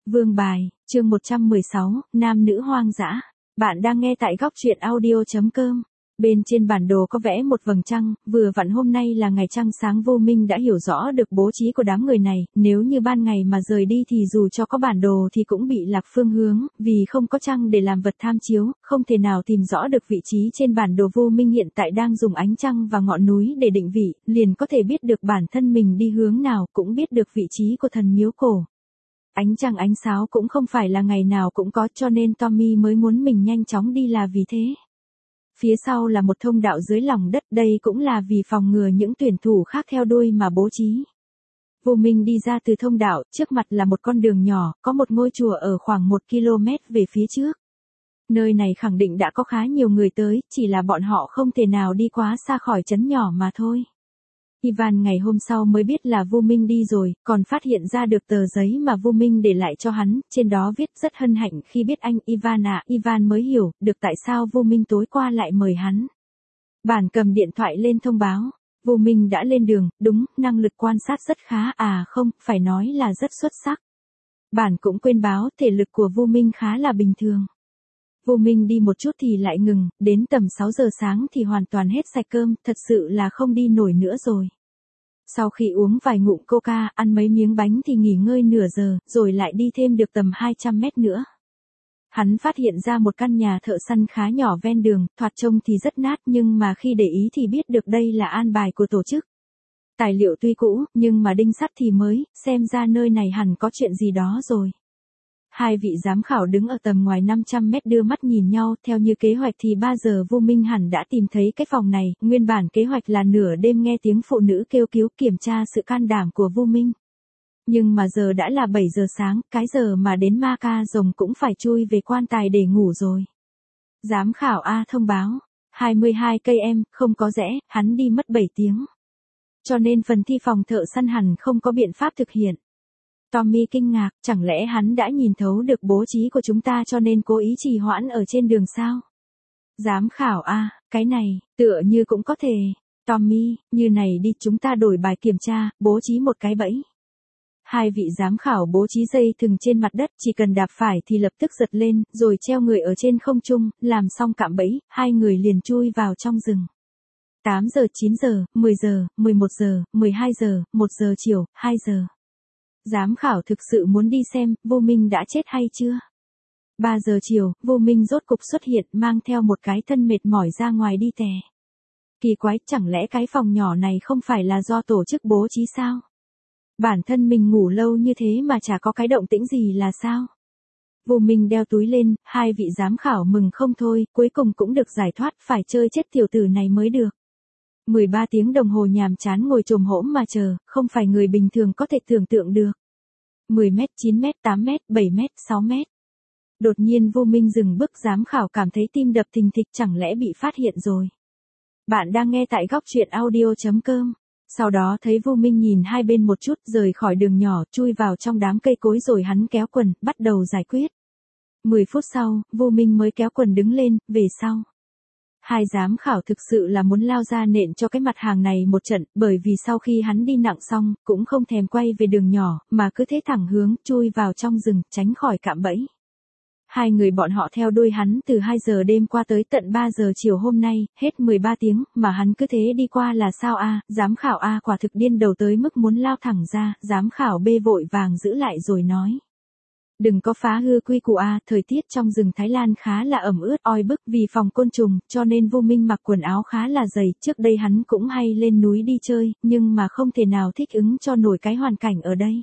Vương bài, chương 116, Nam nữ hoang dã. Bạn đang nghe tại góc truyện audio.com. Bên trên bản đồ có vẽ một vầng trăng, vừa vặn hôm nay là ngày trăng sáng. Vô Minh đã hiểu rõ được bố trí của đám người này, nếu như ban ngày mà rời đi thì dù cho có bản đồ thì cũng bị lạc phương hướng, vì không có trăng để làm vật tham chiếu, không thể nào tìm rõ được vị trí trên bản đồ. Vô Minh hiện tại đang dùng ánh trăng và ngọn núi để định vị, liền có thể biết được bản thân mình đi hướng nào, cũng biết được vị trí của thần miếu cổ. Ánh trăng ánh sáo cũng không phải là ngày nào cũng có, cho nên Tommy mới muốn mình nhanh chóng đi là vì thế. Phía sau là một thông đạo dưới lòng đất, đây cũng là vì phòng ngừa những tuyển thủ khác theo đuôi mà bố trí. Vô Minh đi ra từ thông đạo, trước mặt là một con đường nhỏ, có một ngôi chùa ở khoảng 1 km về phía trước. Nơi này khẳng định đã có khá nhiều người tới, chỉ là bọn họ không thể nào đi quá xa khỏi trấn nhỏ mà thôi. Ivan ngày hôm sau mới biết là Vô Minh đi rồi, còn phát hiện ra được tờ giấy mà Vô Minh để lại cho hắn, trên đó viết rất hân hạnh khi biết anh Ivan à. Ivan mới hiểu được tại sao Vô Minh tối qua lại mời hắn. Bản cầm điện thoại lên thông báo, Vô Minh đã lên đường, đúng, năng lực quan sát rất khá, không, phải nói là rất xuất sắc. Bản cũng quên báo, thể lực của Vô Minh khá là bình thường. Vô Minh đi một chút thì lại ngừng, đến tầm 6 giờ sáng thì hoàn toàn hết sạch cơm, thật sự là không đi nổi nữa rồi. Sau khi uống vài ngụm coca, ăn mấy miếng bánh thì nghỉ ngơi nửa giờ, rồi lại đi thêm được tầm 200 mét nữa. Hắn phát hiện ra một căn nhà thợ săn khá nhỏ ven đường, thoạt trông thì rất nát nhưng mà khi để ý thì biết được đây là an bài của tổ chức. Tài liệu tuy cũ, nhưng mà đinh sắt thì mới, xem ra nơi này hẳn có chuyện gì đó rồi. Hai vị giám khảo đứng ở tầm ngoài 500 mét đưa mắt nhìn nhau, theo như kế hoạch thì 3 giờ Vô Minh hẳn đã tìm thấy cái phòng này, nguyên bản kế hoạch là nửa đêm nghe tiếng phụ nữ kêu cứu kiểm tra sự can đảm của Vô Minh. Nhưng mà giờ đã là 7 giờ sáng, cái giờ mà đến ma ca rồng cũng phải chui về quan tài để ngủ rồi. Giám khảo A thông báo, 22 cây em, không có rẽ, hắn đi mất 7 tiếng. Cho nên phần thi phòng thợ săn hẳn không có biện pháp thực hiện. Tommy kinh ngạc, chẳng lẽ hắn đã nhìn thấu được bố trí của chúng ta cho nên cố ý trì hoãn ở trên đường sao? Giám khảo A, cái này, tựa như cũng có thể. Tommy, như này đi, chúng ta đổi bài kiểm tra, bố trí một cái bẫy. Hai vị giám khảo bố trí dây thừng trên mặt đất, chỉ cần đạp phải thì lập tức giật lên, rồi treo người ở trên không trung, làm xong cạm bẫy, hai người liền chui vào trong rừng. 8 giờ, 9 giờ, 10 giờ, 11 giờ, 12 giờ, 1 giờ chiều, 2 giờ. Giám khảo thực sự muốn đi xem, Vô Minh đã chết hay chưa? 3 giờ chiều, Vô Minh rốt cục xuất hiện mang theo một cái thân mệt mỏi ra ngoài đi tè. Kỳ quái, chẳng lẽ cái phòng nhỏ này không phải là do tổ chức bố trí sao? Bản thân mình ngủ lâu như thế mà chả có cái động tĩnh gì là sao? Vô Minh đeo túi lên, hai vị giám khảo mừng không thôi, cuối cùng cũng được giải thoát, phải chơi chết tiểu tử này mới được. 13 tiếng đồng hồ nhàm chán ngồi chồm hổm mà chờ, không phải người bình thường có thể tưởng tượng được. 10 mét, 9 mét, 8 mét, 7 mét, 6 mét. Đột nhiên Vô Minh dừng bước, giám khảo cảm thấy tim đập thình thịch, chẳng lẽ bị phát hiện rồi. Bạn đang nghe tại góc truyện audio.com. Sau đó thấy Vô Minh nhìn hai bên một chút, rời khỏi đường nhỏ, chui vào trong đám cây cối rồi hắn kéo quần, bắt đầu giải quyết. 10 phút sau, Vô Minh mới kéo quần đứng lên, về sau. Hai giám khảo thực sự là muốn lao ra nện cho cái mặt hàng này một trận, bởi vì sau khi hắn đi nặng xong, cũng không thèm quay về đường nhỏ, mà cứ thế thẳng hướng, chui vào trong rừng, tránh khỏi cạm bẫy. Hai người bọn họ theo đuôi hắn từ 2 giờ đêm qua tới tận 3 giờ chiều hôm nay, hết 13 tiếng, mà hắn cứ thế đi qua là sao a? Giám khảo A quả thực điên đầu tới mức muốn lao thẳng ra, giám khảo B vội vàng giữ lại rồi nói. Đừng có phá hư quy củ A, thời tiết trong rừng Thái Lan khá là ẩm ướt oi bức vì phòng côn trùng, cho nên Vô Minh mặc quần áo khá là dày, trước đây hắn cũng hay lên núi đi chơi, nhưng mà không thể nào thích ứng cho nổi cái hoàn cảnh ở đây.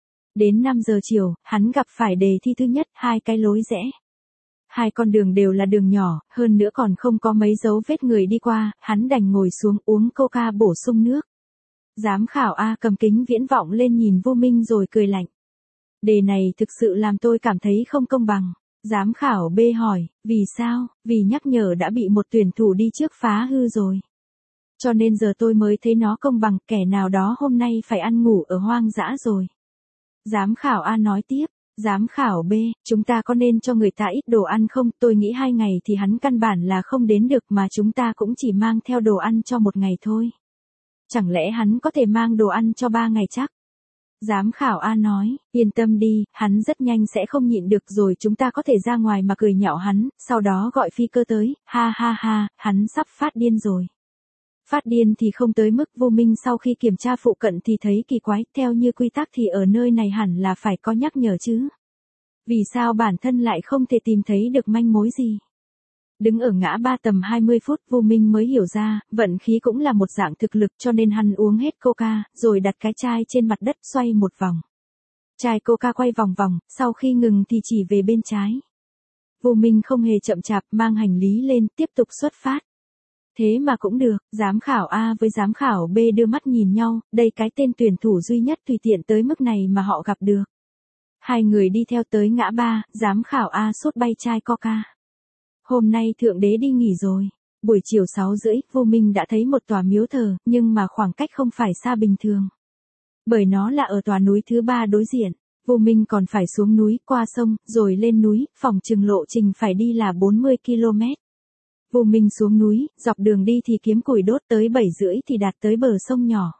Đến 5 giờ chiều, hắn gặp phải đề thi thứ nhất, hai cái lối rẽ. Hai con đường đều là đường nhỏ, hơn nữa còn không có mấy dấu vết người đi qua, hắn đành ngồi xuống uống coca bổ sung nước. Giám khảo A cầm kính viễn vọng lên nhìn Vô Minh rồi cười lạnh. Đề này thực sự làm tôi cảm thấy không công bằng. Giám khảo B hỏi, vì sao? Vì nhắc nhở đã bị một tuyển thủ đi trước phá hư rồi. Cho nên giờ tôi mới thấy nó công bằng, kẻ nào đó hôm nay phải ăn ngủ ở hoang dã rồi. Giám khảo A nói tiếp, giám khảo B, chúng ta có nên cho người ta ít đồ ăn không? Tôi nghĩ 2 ngày thì hắn căn bản là không đến được mà chúng ta cũng chỉ mang theo đồ ăn cho 1 ngày thôi. Chẳng lẽ hắn có thể mang đồ ăn cho 3 ngày chắc? Giám khảo A nói, yên tâm đi, hắn rất nhanh sẽ không nhịn được rồi, chúng ta có thể ra ngoài mà cười nhạo hắn, sau đó gọi phi cơ tới, ha ha ha, hắn sắp phát điên rồi. Phát điên thì không tới mức. Vô Minh sau khi kiểm tra phụ cận thì thấy kỳ quái, theo như quy tắc thì ở nơi này hẳn là phải có nhắc nhở chứ. Vì sao bản thân lại không thể tìm thấy được manh mối gì? Đứng ở ngã ba tầm 20 phút Vô Minh mới hiểu ra, vận khí cũng là một dạng thực lực, cho nên hắn uống hết coca, rồi đặt cái chai trên mặt đất xoay một vòng. Chai coca quay vòng vòng, sau khi ngừng thì chỉ về bên trái. Vô Minh không hề chậm chạp, mang hành lý lên, tiếp tục xuất phát. Thế mà cũng được, giám khảo A với giám khảo B đưa mắt nhìn nhau, đây cái tên tuyển thủ duy nhất tùy tiện tới mức này mà họ gặp được. Hai người đi theo tới ngã ba, giám khảo A sốt bay chai coca. Hôm nay thượng đế đi nghỉ rồi. Buổi chiều 6:30, Vô Minh đã thấy một tòa miếu thờ, nhưng mà khoảng cách không phải xa bình thường. Bởi nó là ở tòa núi thứ 3 đối diện. Vô Minh còn phải xuống núi, qua sông, rồi lên núi, phỏng chừng lộ trình phải đi là 40 km. Vô Minh xuống núi, dọc đường đi thì kiếm củi đốt, tới 7:30 thì đạt tới bờ sông nhỏ.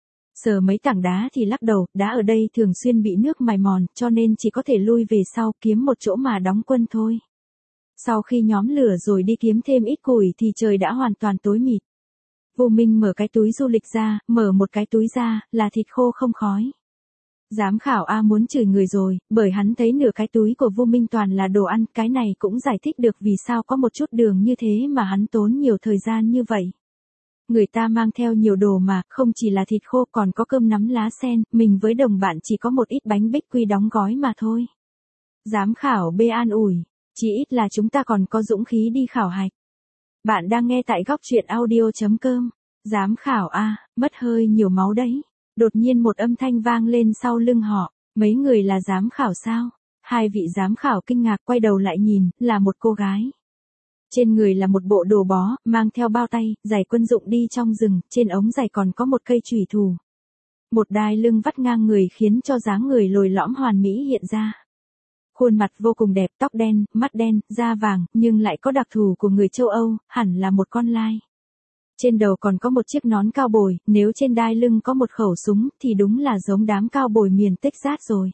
Sờ mấy tảng đá thì lắc đầu, đá ở đây thường xuyên bị nước mài mòn, cho nên chỉ có thể lui về sau, kiếm một chỗ mà đóng quân thôi. Sau khi nhóm lửa rồi đi kiếm thêm ít củi thì trời đã hoàn toàn tối mịt. Vô Minh mở cái túi du lịch ra, mở một cái túi ra, là thịt khô không khói. Giám khảo A muốn chửi người rồi, bởi hắn thấy nửa cái túi của Vô Minh toàn là đồ ăn, cái này cũng giải thích được vì sao có một chút đường như thế mà hắn tốn nhiều thời gian như vậy. Người ta mang theo nhiều đồ mà, không chỉ là thịt khô còn có cơm nắm lá sen, mình với đồng bạn chỉ có một ít bánh bích quy đóng gói mà thôi. Giám khảo B an ủi, chỉ ít là chúng ta còn có dũng khí đi khảo hạch. Bạn đang nghe tại góc truyện audio.com. Giám khảo A, mất hơi nhiều máu đấy. Đột nhiên một âm thanh vang lên sau lưng họ, mấy người là giám khảo sao? Hai vị giám khảo kinh ngạc quay đầu lại nhìn, là một cô gái. Trên người là một bộ đồ bó, mang theo bao tay, giày quân dụng đi trong rừng, trên ống giày còn có một cây chùy thủ. Một đai lưng vắt ngang người khiến cho dáng người lồi lõm hoàn mỹ hiện ra. Khuôn mặt vô cùng đẹp, tóc đen, mắt đen, da vàng, nhưng lại có đặc thù của người châu Âu, hẳn là một con lai. Trên đầu còn có một chiếc nón cao bồi, nếu trên đai lưng có một khẩu súng thì đúng là giống đám cao bồi miền Texas rồi.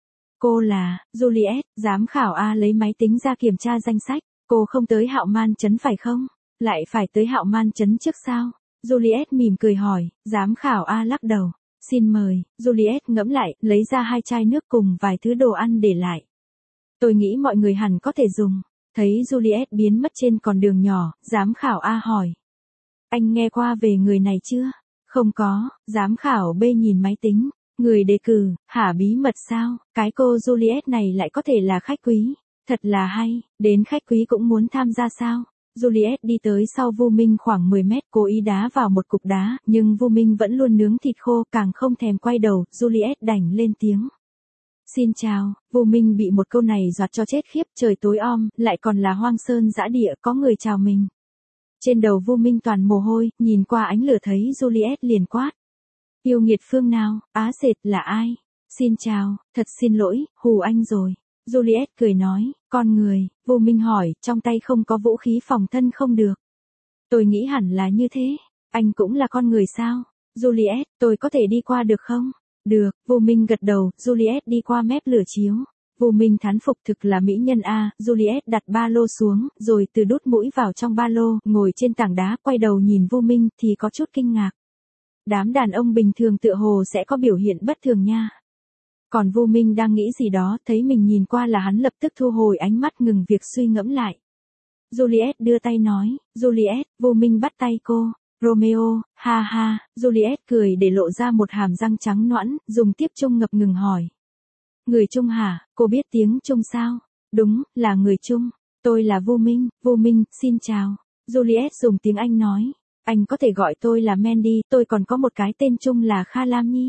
Cô là Juliet, giám khảo A lấy máy tính ra kiểm tra danh sách. Cô không tới Hạo Man trấn phải không? Lại phải tới Hạo Man trấn trước sao? Juliet mỉm cười hỏi, giám khảo A lắc đầu. Xin mời, Juliet ngẫm lại, lấy ra 2 chai nước cùng vài thứ đồ ăn để lại. Tôi nghĩ mọi người hẳn có thể dùng. Thấy Juliet biến mất trên con đường nhỏ, giám khảo A hỏi. Anh nghe qua về người này chưa? Không có, giám khảo B nhìn máy tính. Người đề cử, hả bí mật sao? Cái cô Juliet này lại có thể là khách quý. Thật là hay, đến khách quý cũng muốn tham gia sao? Juliet đi tới sau Vô Minh khoảng 10 mét, cố ý đá vào một cục đá, nhưng Vô Minh vẫn luôn nướng thịt khô, càng không thèm quay đầu, Juliet đành lên tiếng. Xin chào, Vô Minh bị một câu này dọa cho chết khiếp, trời tối om, lại còn là hoang sơn dã địa, có người chào mình. Trên đầu Vô Minh toàn mồ hôi, nhìn qua ánh lửa thấy Juliet liền quát. Yêu nghiệt phương nào, á sệt là ai? Xin chào, thật xin lỗi, hù anh rồi. Juliet cười nói, con người. Vô Minh hỏi, trong tay không có vũ khí phòng thân không được. Tôi nghĩ hẳn là như thế, anh cũng là con người sao? Juliet, tôi có thể đi qua được không? Được, Vô Minh gật đầu, Juliet đi qua mép lửa chiếu. Vô Minh thán phục thực là mỹ nhân A, Juliet đặt ba lô xuống, rồi từ đút mũi vào trong ba lô, ngồi trên tảng đá, quay đầu nhìn Vô Minh thì có chút kinh ngạc. Đám đàn ông bình thường tựa hồ sẽ có biểu hiện bất thường nha. Còn Vô Minh đang nghĩ gì đó, thấy mình nhìn qua là hắn lập tức thu hồi ánh mắt ngừng việc suy ngẫm lại. Juliet đưa tay nói, Juliet, Vô Minh bắt tay cô. Romeo, ha ha, Juliet cười để lộ ra một hàm răng trắng nõn, dùng tiếp Trung ngập ngừng hỏi. Người Trung hả, cô biết tiếng Trung sao? Đúng, là người Trung. Tôi là Vô Minh, xin chào. Juliet dùng tiếng Anh nói. Anh có thể gọi tôi là Mandy, tôi còn có một cái tên Trung là Kha Lam Nhi.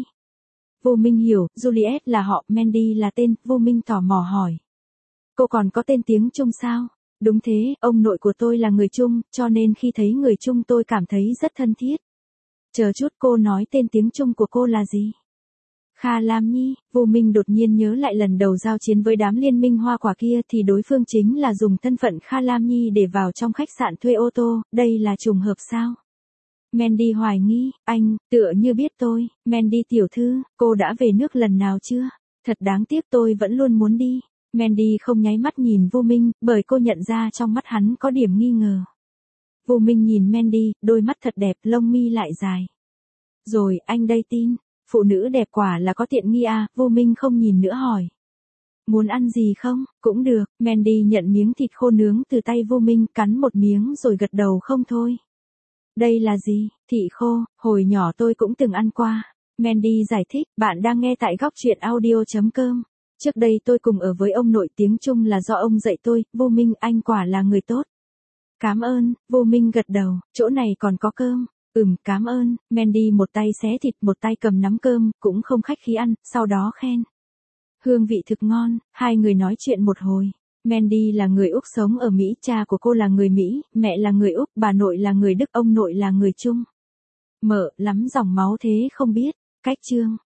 Vô Minh hiểu, Juliet là họ, Mandy là tên, Vô Minh tò mò hỏi. Cô còn có tên tiếng Trung sao? Đúng thế, ông nội của tôi là người Trung, cho nên khi thấy người Trung tôi cảm thấy rất thân thiết. Chờ chút, cô nói tên tiếng Trung của cô là gì? Kha Lam Nhi. Vô Minh đột nhiên nhớ lại lần đầu giao chiến với đám liên minh hoa quả kia thì đối phương chính là dùng thân phận Kha Lam Nhi để vào trong khách sạn thuê ô tô, đây là trùng hợp sao? Mandy hoài nghi, anh, tựa như biết tôi, Mandy tiểu thư, cô đã về nước lần nào chưa? Thật đáng tiếc tôi vẫn luôn muốn đi. Mandy không nháy mắt nhìn Vô Minh, bởi cô nhận ra trong mắt hắn có điểm nghi ngờ. Vô Minh nhìn Mandy, đôi mắt thật đẹp, lông mi lại dài. Rồi, anh đây tin, phụ nữ đẹp quả là có tiện nghi à, Vô Minh không nhìn nữa hỏi. Muốn ăn gì không? Cũng được, Mandy nhận miếng thịt khô nướng từ tay Vô Minh, cắn một miếng rồi gật đầu không thôi. Đây là gì? Thị khô, hồi nhỏ tôi cũng từng ăn qua. Mandy giải thích, bạn đang nghe tại góc truyện audio.com. Trước đây tôi cùng ở với ông nội, tiếng Trung là do ông dạy tôi. Vô Minh, anh quả là người tốt. Cảm ơn, Vô Minh gật đầu, chỗ này còn có cơm. Cảm ơn. Mandy một tay xé thịt, một tay cầm nắm cơm, cũng không khách khí ăn, sau đó khen. Hương vị thực ngon, hai người nói chuyện một hồi. Mandy là người Úc sống ở Mỹ, cha của cô là người Mỹ, mẹ là người Úc, bà nội là người Đức, ông nội là người Trung. Mợ lắm dòng máu thế không biết. Cách chương